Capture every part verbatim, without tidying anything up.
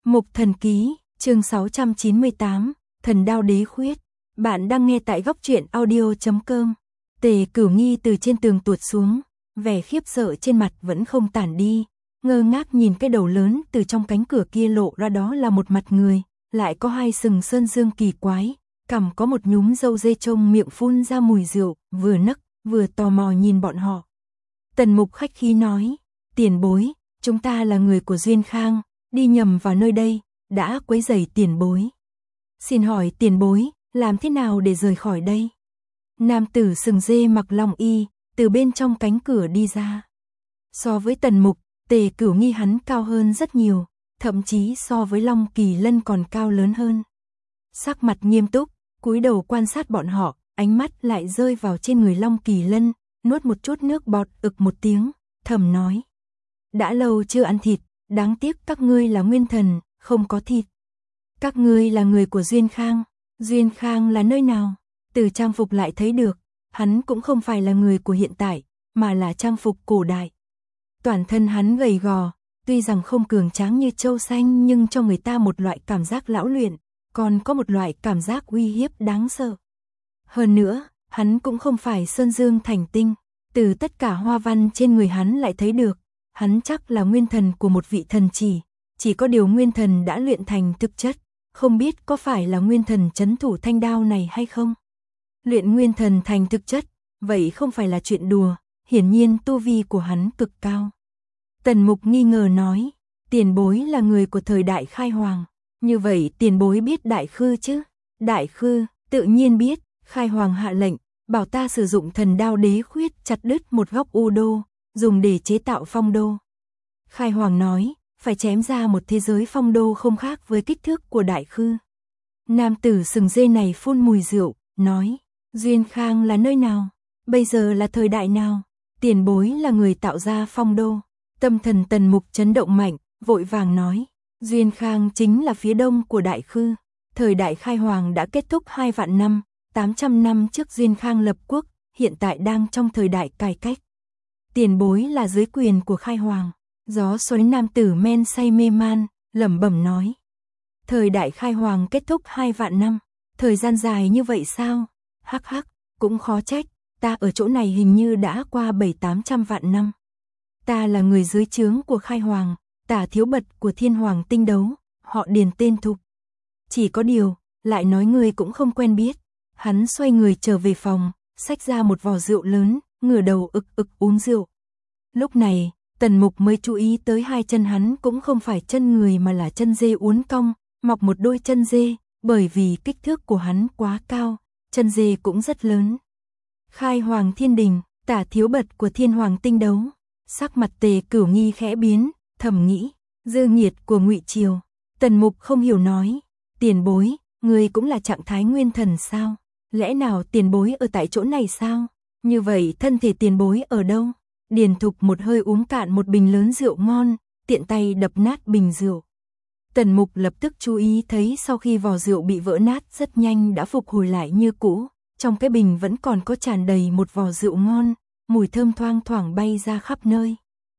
Mục Thần Ký, chương sáu trăm chín mươi tám, Thần Đao Đế Khuyết. Bạn đang nghe tại góc truyện audio chấm com. Tề Cửu Nghi từ trên tường tuột xuống, vẻ khiếp sợ trên mặt vẫn không tản đi, ngơ ngác nhìn cái đầu lớn từ trong cánh cửa kia lộ ra, đó là một mặt người, lại có hai sừng sơn dương kỳ quái, cằm có một nhúm râu dê trông miệng phun ra mùi rượu, vừa nấc, vừa tò mò nhìn bọn họ. Tần Mục khách khí nói, tiền bối, chúng ta là người của Duyên Khang, đi nhầm vào nơi đây, đã quấy rầy tiền bối. Xin hỏi tiền bối, làm thế nào để rời khỏi đây? Nam tử sừng dê mặc long y, từ bên trong cánh cửa đi ra. So với Tần Mục, Tề Cửu Nghi hắn cao hơn rất nhiều, thậm chí so với Long Kỳ Lân còn cao lớn hơn. Sắc mặt nghiêm túc, cúi đầu quan sát bọn họ, ánh mắt lại rơi vào trên người Long Kỳ Lân, nuốt một chút nước bọt, ực một tiếng, thầm nói. Đã lâu chưa ăn thịt, đáng tiếc các ngươi là nguyên thần, không có thịt. Các ngươi là người của Duyên Khang, Duyên Khang là nơi nào? Từ trang phục lại thấy được, hắn cũng không phải là người của hiện tại, mà là trang phục cổ đại. Toàn thân hắn gầy gò, tuy rằng không cường tráng như Châu Xanh nhưng cho người ta một loại cảm giác lão luyện, còn có một loại cảm giác uy hiếp đáng sợ. Hơn nữa, hắn cũng không phải sơn dương thành tinh, từ tất cả hoa văn trên người hắn lại thấy được, hắn chắc là nguyên thần của một vị thần chỉ, chỉ có điều nguyên thần đã luyện thành thực chất, không biết có phải là nguyên thần trấn thủ thanh đao này hay không. Luyện nguyên thần thành thực chất, vậy không phải là chuyện đùa, hiển nhiên tu vi của hắn cực cao. Tần Mục nghi ngờ nói, tiền bối là người của thời đại Khai Hoàng, như vậy tiền bối biết Đại Khư chứ? Đại Khư, tự nhiên biết, Khai Hoàng hạ lệnh, bảo ta sử dụng thần đao đế khuyết chặt đứt một góc u đô, dùng để chế tạo phong đô. Khai Hoàng nói, phải chém ra một thế giới phong đô không khác với kích thước của Đại Khư. Nam tử sừng dê này phun mùi rượu, nói, Duyên Khang là nơi nào? Bây giờ là thời đại nào? Tiền bối là người tạo ra phong đô. Tâm thần Tần Mục chấn động mạnh, vội vàng nói, Duyên Khang chính là phía đông của Đại Khư. Thời đại Khai Hoàng đã kết thúc hai vạn năm, tám trăm năm trước Duyên Khang lập quốc, hiện tại đang trong thời đại cải cách. Tiền bối là dưới quyền của Khai Hoàng. Gió xoáy nam tử men say mê man, lẩm bẩm nói. Thời đại Khai Hoàng kết thúc hai vạn năm, thời gian dài như vậy sao? Hắc hắc, cũng khó trách, ta ở chỗ này hình như đã qua bảy tám trăm vạn năm. Ta là người dưới trướng của Khai Hoàng, Tả Thiếu Bật của Thiên Hoàng Tinh Đấu, họ Điền tên Thục. Chỉ có điều, lại nói người cũng không quen biết. Hắn xoay người trở về phòng, xách ra một vò rượu lớn, ngửa đầu ực ực uống rượu. Lúc này, Tần Mục mới chú ý tới hai chân hắn cũng không phải chân người mà là chân dê uốn cong, mọc một đôi chân dê, bởi vì kích thước của hắn quá cao, chân dê cũng rất lớn. Khai Hoàng Thiên Đình, Tả Thiếu Bật của Thiên Hoàng Tinh Đấu. Sắc mặt Tề Cửu Nghi khẽ biến, thầm nghĩ, dư nghiệt của Ngụy Triều. Tần Mục không hiểu nói, tiền bối, người cũng là trạng thái nguyên thần sao? Lẽ nào tiền bối ở tại chỗ này sao? Như vậy thân thể tiền bối ở đâu? Điền Thục một hơi uống cạn một bình lớn rượu ngon, tiện tay đập nát bình rượu. Tần Mục lập tức chú ý thấy sau khi vò rượu bị vỡ nát rất nhanh đã phục hồi lại như cũ, trong cái bình vẫn còn có tràn đầy một vò rượu ngon, mùi thơm thoang thoảng bay ra khắp nơi.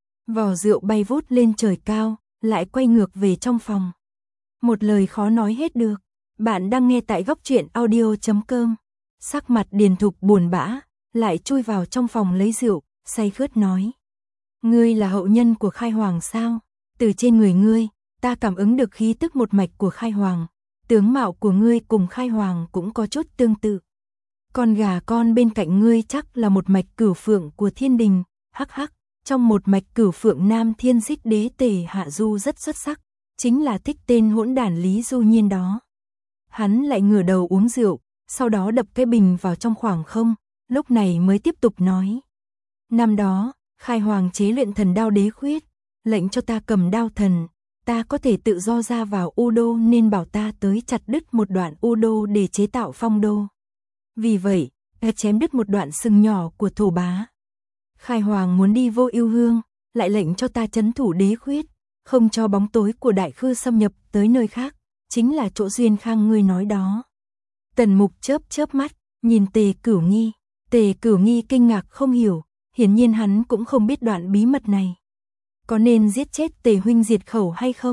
Vò rượu bay vút lên trời cao, lại quay ngược về trong phòng. Một lời khó nói hết được. Bạn đang nghe tại góc truyện audio chấm com. Sắc mặt Điền Thục buồn bã, lại chui vào trong phòng lấy rượu, say khướt nói. Ngươi là hậu nhân của Khai Hoàng sao? Từ trên người ngươi, ta cảm ứng được khí tức một mạch của Khai Hoàng. Tướng mạo của ngươi cùng Khai Hoàng cũng có chút tương tự. Con gà con bên cạnh ngươi chắc là một mạch cửu phượng của Thiên Đình. Hắc hắc, trong một mạch cửu phượng Nam Thiên Xích Đế Tề Hạ Du rất xuất sắc, chính là thích tên hỗn đản Lý Du Nhiên đó. Hắn lại ngửa đầu uống rượu, sau đó đập cái bình vào trong khoảng không, lúc này mới tiếp tục nói. Năm đó, Khai Hoàng chế luyện thần đao đế khuyết, lệnh cho ta cầm đao thần, ta có thể tự do ra vào u đô nên bảo ta tới chặt đứt một đoạn u đô để chế tạo phong đô. Vì vậy, ta chém đứt một đoạn sừng nhỏ của thổ bá. Khai Hoàng muốn đi Vô Ưu Hương, lại lệnh cho ta trấn thủ đế khuyết, không cho bóng tối của Đại Khư xâm nhập tới nơi khác, chính là chỗ Duyên Khang ngươi nói đó. Tần Mục chớp chớp mắt, nhìn Tề Cửu Nghi, Tề Cửu Nghi kinh ngạc không hiểu, hiển nhiên hắn cũng không biết đoạn bí mật này. Có nên giết chết Tề huynh diệt khẩu hay không?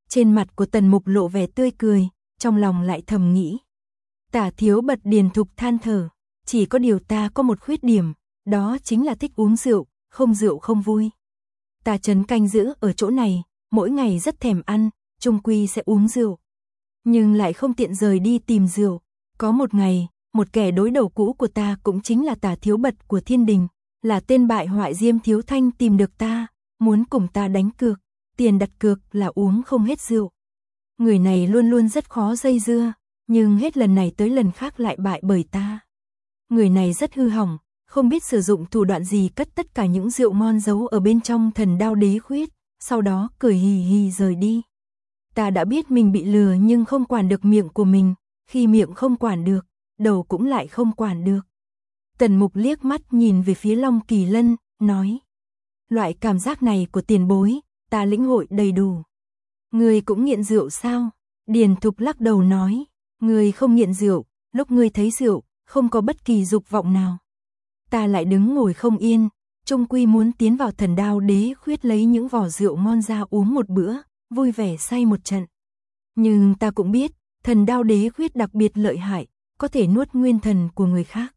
Trên mặt của Tần Mục lộ vẻ tươi cười, trong lòng lại thầm nghĩ. Tả Thiếu Bật Điền Thục than thở, chỉ có điều ta có một khuyết điểm, đó chính là thích uống rượu, không rượu không vui. Ta trấn canh giữ ở chỗ này, mỗi ngày rất thèm ăn, chung quy sẽ uống rượu. Nhưng lại không tiện rời đi tìm rượu. Có một ngày, một kẻ đối đầu cũ của ta cũng chính là Tả Thiếu Bật của Thiên Đình, là tên bại hoại Diêm Thiếu Thanh tìm được ta, muốn cùng ta đánh cược, tiền đặt cược là uống không hết rượu. Người này luôn luôn rất khó dây dưa, nhưng hết lần này tới lần khác lại bại bởi ta. Người này rất hư hỏng, không biết sử dụng thủ đoạn gì cất tất cả những rượu ngon giấu ở bên trong Thần Đao Đế Khuyết, sau đó cười hì hì rời đi. Ta đã biết mình bị lừa nhưng không quản được miệng của mình, khi miệng không quản được, đầu cũng lại không quản được. Tần Mục liếc mắt nhìn về phía Long Kỳ Lân, nói. Loại cảm giác này của tiền bối, ta lĩnh hội đầy đủ. Ngươi cũng nghiện rượu sao? Điền Thục lắc đầu nói. Ngươi không nghiện rượu, lúc ngươi thấy rượu, không có bất kỳ dục vọng nào. Ta lại đứng ngồi không yên, chung quy muốn tiến vào Thần Đao Đế Khuyết lấy những vỏ rượu ngon ra uống một bữa, vui vẻ say một trận. Nhưng ta cũng biết, Thần Đao Đế Khuyết đặc biệt lợi hại, có thể nuốt nguyên thần của người khác.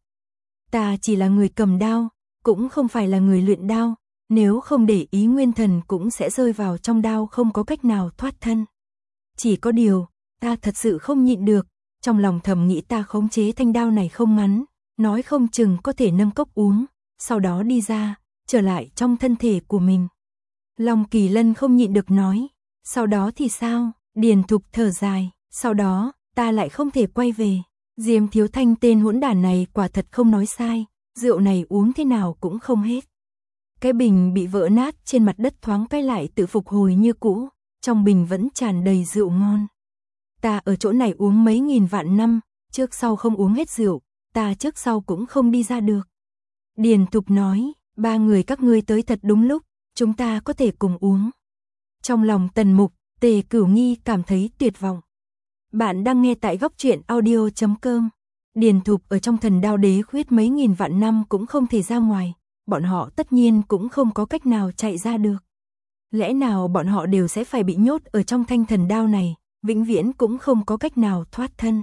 Ta chỉ là người cầm đao, cũng không phải là người luyện đao, nếu không để ý nguyên thần cũng sẽ rơi vào trong đao không có cách nào thoát thân. Chỉ có điều, ta thật sự không nhịn được, trong lòng thầm nghĩ ta khống chế thanh đao này không ngắn, nói không chừng có thể nâng cốc uống, sau đó đi ra, trở lại trong thân thể của mình. Long Kỳ Lân không nhịn được nói, sau đó thì sao? Điền Thục thở dài, sau đó, ta lại không thể quay về. Diêm Thiếu Thanh tên hỗn đản này quả thật không nói sai, rượu này uống thế nào cũng không hết. Cái bình bị vỡ nát trên mặt đất thoáng cái lại tự phục hồi như cũ, trong bình vẫn tràn đầy rượu ngon. Ta ở chỗ này uống mấy nghìn vạn năm, trước sau không uống hết rượu, ta trước sau cũng không đi ra được. Điền Thục nói, ba người các ngươi tới thật đúng lúc, chúng ta có thể cùng uống. Trong lòng Tần Mục, Tề Cửu Nghi cảm thấy tuyệt vọng. Bạn đang nghe tại góc truyện audio chấm com. Điền Thục ở trong Thần Đao Đế Khuyết mấy nghìn vạn năm cũng không thể ra ngoài, bọn họ tất nhiên cũng không có cách nào chạy ra được. Lẽ nào bọn họ đều sẽ phải bị nhốt ở trong thanh thần đao này, vĩnh viễn cũng không có cách nào thoát thân.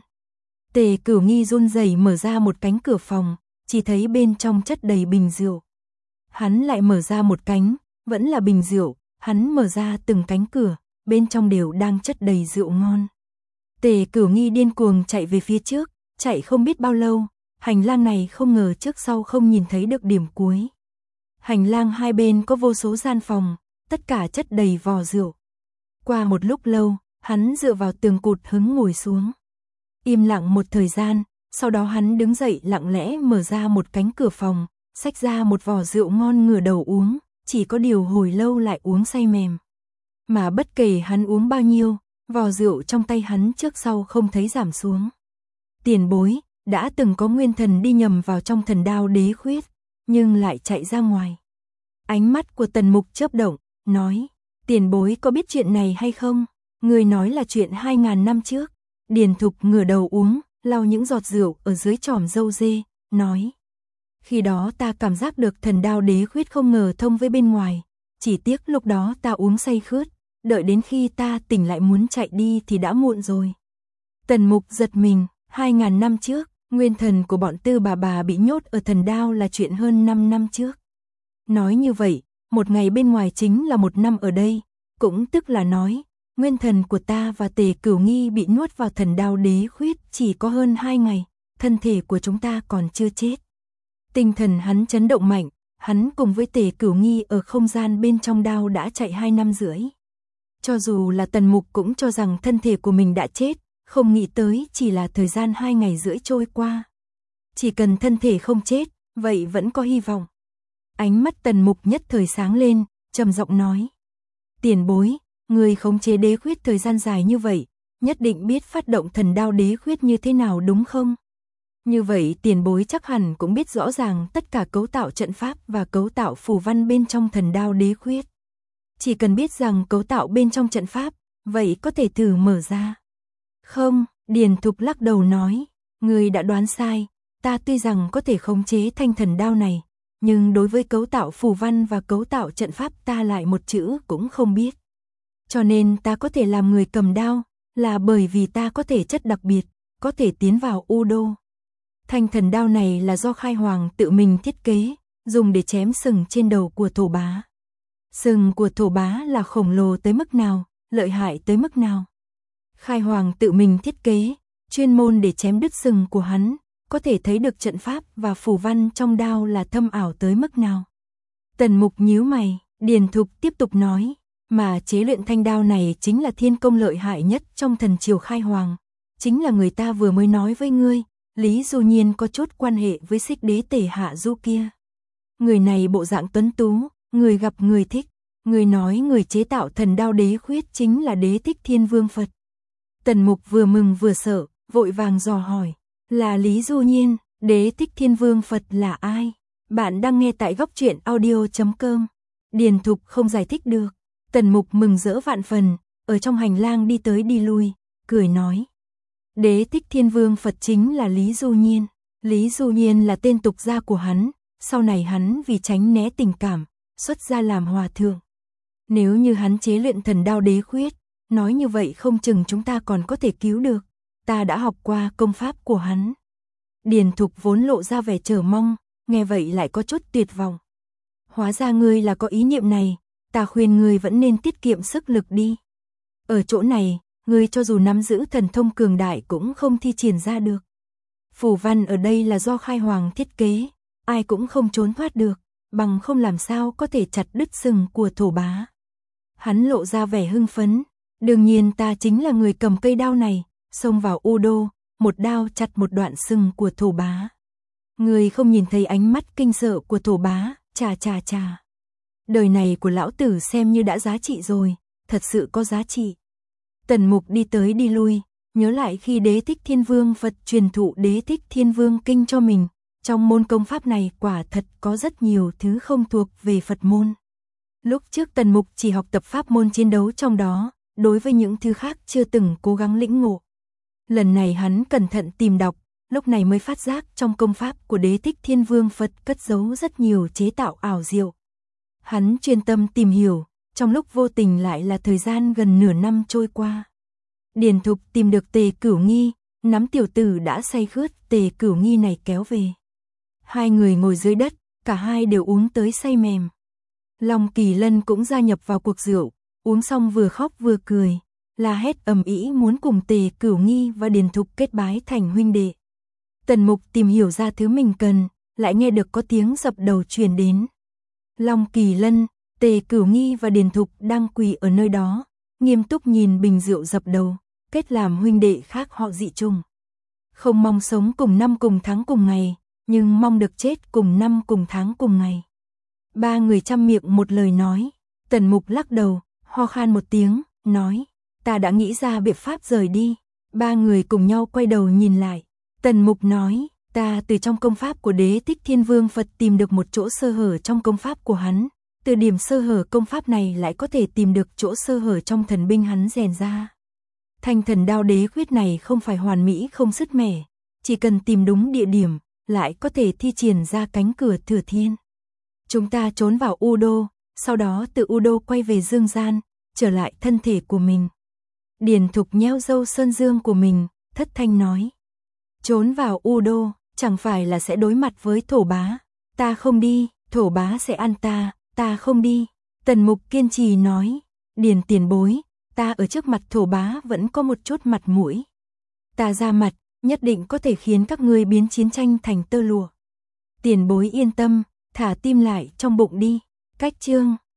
Tề Cửu Nghi run rẩy mở ra một cánh cửa phòng, chỉ thấy bên trong chất đầy bình rượu. Hắn lại mở ra một cánh, vẫn là bình rượu, hắn mở ra từng cánh cửa, bên trong đều đang chất đầy rượu ngon. Tề Cửu Nghi điên cuồng chạy về phía trước, chạy không biết bao lâu, hành lang này không ngờ trước sau không nhìn thấy được điểm cuối. Hành lang hai bên có vô số gian phòng, tất cả chất đầy vò rượu. Qua một lúc lâu, hắn dựa vào tường cụt hứng ngồi xuống. Im lặng một thời gian, sau đó hắn đứng dậy lặng lẽ mở ra một cánh cửa phòng, xách ra một vò rượu ngon ngửa đầu uống, chỉ có điều hồi lâu lại uống say mềm. Mà bất kể hắn uống bao nhiêu, vò rượu trong tay hắn trước sau không thấy giảm xuống. Tiền bối, đã từng có nguyên thần đi nhầm vào trong Thần Đao Đế Khuyết, nhưng lại chạy ra ngoài. Ánh mắt của Tần Mục chớp động, nói, tiền bối có biết chuyện này hay không? Người nói là chuyện hai ngàn năm trước. Điền Thục ngửa đầu uống, lau những giọt rượu ở dưới tròm râu dê, nói. Khi đó ta cảm giác được Thần Đao Đế Khuyết không ngờ thông với bên ngoài, chỉ tiếc lúc đó ta uống say khướt, đợi đến khi ta tỉnh lại muốn chạy đi thì đã muộn rồi. Tần Mục giật mình, hai ngàn năm trước, nguyên thần của bọn Tư bà bà bị nhốt ở thần đao là chuyện hơn năm năm trước. Nói như vậy, một ngày bên ngoài chính là một năm ở đây, cũng tức là nói, nguyên thần của ta và Tề Cửu Nghi bị nuốt vào Thần Đao Đế Khuyết chỉ có hơn hai ngày, thân thể của chúng ta còn chưa chết. Tinh thần hắn chấn động mạnh, hắn cùng với Tề Cửu Nghi ở không gian bên trong đao đã chạy hai năm rưỡi. Cho dù là Tần Mục cũng cho rằng thân thể của mình đã chết, không nghĩ tới chỉ là thời gian hai ngày rưỡi trôi qua. Chỉ cần thân thể không chết, vậy vẫn có hy vọng. Ánh mắt Tần Mục nhất thời sáng lên, trầm giọng nói. Tiền bối, người khống chế đế khuyết thời gian dài như vậy, nhất định biết phát động Thần Đao Đế Khuyết như thế nào đúng không? Như vậy tiền bối chắc hẳn cũng biết rõ ràng tất cả cấu tạo trận pháp và cấu tạo phù văn bên trong Thần Đao Đế Khuyết. Chỉ cần biết rằng cấu tạo bên trong trận pháp, vậy có thể thử mở ra. Không, Điền Thục lắc đầu nói, người đã đoán sai, ta tuy rằng có thể khống chế thanh thần đao này, nhưng đối với cấu tạo phù văn và cấu tạo trận pháp ta lại một chữ cũng không biết. Cho nên ta có thể làm người cầm đao, là bởi vì ta có thể chất đặc biệt, có thể tiến vào U Đô. Thanh thần đao này là do Khai Hoàng tự mình thiết kế, dùng để chém sừng trên đầu của Thổ Bá. Sừng của Thổ Bá là khổng lồ tới mức nào, lợi hại tới mức nào. Khai Hoàng tự mình thiết kế, chuyên môn để chém đứt sừng của hắn, có thể thấy được trận pháp và phù văn trong đao là thâm ảo tới mức nào. Tần Mục nhíu mày, Điền Thục tiếp tục nói, mà chế luyện thanh đao này chính là thiên công lợi hại nhất trong thần triều Khai Hoàng, chính là người ta vừa mới nói với ngươi, Lý Du Nhiên có chút quan hệ với Xích Đế Tể Hạ Du kia. Người này bộ dạng tuấn tú, người gặp người thích, người nói người chế tạo thần đao đế khuyết chính là Đế Thích Thiên Vương Phật. Tần Mục vừa mừng vừa sợ, vội vàng dò hỏi, là Lý Du Nhiên, Đế Thích Thiên Vương Phật là ai? Bạn đang nghe tại góc truyện audio chấm com. Điền Thục không giải thích được. Tần Mục mừng rỡ vạn phần, ở trong hành lang đi tới đi lui, cười nói. Đế Thích Thiên Vương Phật chính là Lý Du Nhiên. Lý Du Nhiên là tên tục gia của hắn, sau này hắn vì tránh né tình cảm, xuất gia làm hòa thượng. Nếu như hắn chế luyện thần đao đế khuyết, nói như vậy không chừng chúng ta còn có thể cứu được. Ta đã học qua công pháp của hắn. Điền Thục vốn lộ ra vẻ chờ mong, nghe vậy lại có chút tuyệt vọng. Hóa ra ngươi là có ý niệm này, ta khuyên ngươi vẫn nên tiết kiệm sức lực đi. Ở chỗ này, ngươi cho dù nắm giữ thần thông cường đại cũng không thi triển ra được. Phù văn ở đây là do Khai Hoàng thiết kế, ai cũng không trốn thoát được, bằng không làm sao có thể chặt đứt sừng của Thổ Bá. Hắn lộ ra vẻ hưng phấn, đương nhiên ta chính là người cầm cây đao này, xông vào U Đô, một đao chặt một đoạn sừng của Thổ Bá. Người không nhìn thấy ánh mắt kinh sợ của Thổ Bá, chà chà chà. Đời này của lão tử xem như đã giá trị rồi, thật sự có giá trị. Tần Mục đi tới đi lui, nhớ lại khi Đế Thích Thiên Vương Phật truyền thụ Đế Thích Thiên Vương Kinh cho mình, trong môn công pháp này quả thật có rất nhiều thứ không thuộc về Phật môn. Lúc trước Tần Mục chỉ học tập pháp môn chiến đấu trong đó, đối với những thứ khác chưa từng cố gắng lĩnh ngộ. Lần này hắn cẩn thận tìm đọc, lúc này mới phát giác trong công pháp của Đế Thích Thiên Vương Phật cất giấu rất nhiều chế tạo ảo diệu. Hắn chuyên tâm tìm hiểu, trong lúc vô tình lại là thời gian gần nửa năm trôi qua. Điền Thục tìm được Tề Cửu Nghi, nắm tiểu tử đã say khướt Tề Cửu Nghi này kéo về. Hai người ngồi dưới đất, cả hai đều uống tới say mềm. Long Kỳ Lân cũng gia nhập vào cuộc rượu, uống xong vừa khóc vừa cười, la hét ầm ĩ muốn cùng Tề Cửu Nghi và Điền Thục kết bái thành huynh đệ. Tần Mục tìm hiểu ra thứ mình cần, lại nghe được có tiếng dập đầu truyền đến. Long Kỳ Lân, Tề Cửu Nghi và Điền Thục đang quỳ ở nơi đó, nghiêm túc nhìn bình rượu dập đầu, kết làm huynh đệ khác họ dị chung. Không mong sống cùng năm cùng tháng cùng ngày, nhưng mong được chết cùng năm cùng tháng cùng ngày. Ba người chăm miệng một lời nói. Tần Mục lắc đầu, ho khan một tiếng, nói, ta đã nghĩ ra biện pháp rời đi. Ba người cùng nhau quay đầu nhìn lại. Tần Mục nói, ta từ trong công pháp của Đế Thích Thiên Vương Phật tìm được một chỗ sơ hở trong công pháp của hắn. Từ điểm sơ hở công pháp này lại có thể tìm được chỗ sơ hở trong thần binh hắn rèn ra. Thanh thần đao đế khuyết này không phải hoàn mỹ không sứt mẻ, chỉ cần tìm đúng địa điểm, lại có thể thi triển ra cánh cửa thừa thiên. Chúng ta trốn vào U Đô, sau đó từ U Đô quay về Dương Gian, trở lại thân thể của mình. Điền Thục nheo râu sơn dương của mình, thất thanh nói. Trốn vào U Đô, chẳng phải là sẽ đối mặt với Thổ Bá. Ta không đi, Thổ Bá sẽ ăn ta, ta không đi. Tần Mục kiên trì nói. Điền tiền bối, ta ở trước mặt Thổ Bá vẫn có một chút mặt mũi. Ta ra mặt, nhất định có thể khiến các ngươi biến chiến tranh thành tơ lụa. Tiền bối yên tâm, thả tim lại trong bụng đi. Cách chương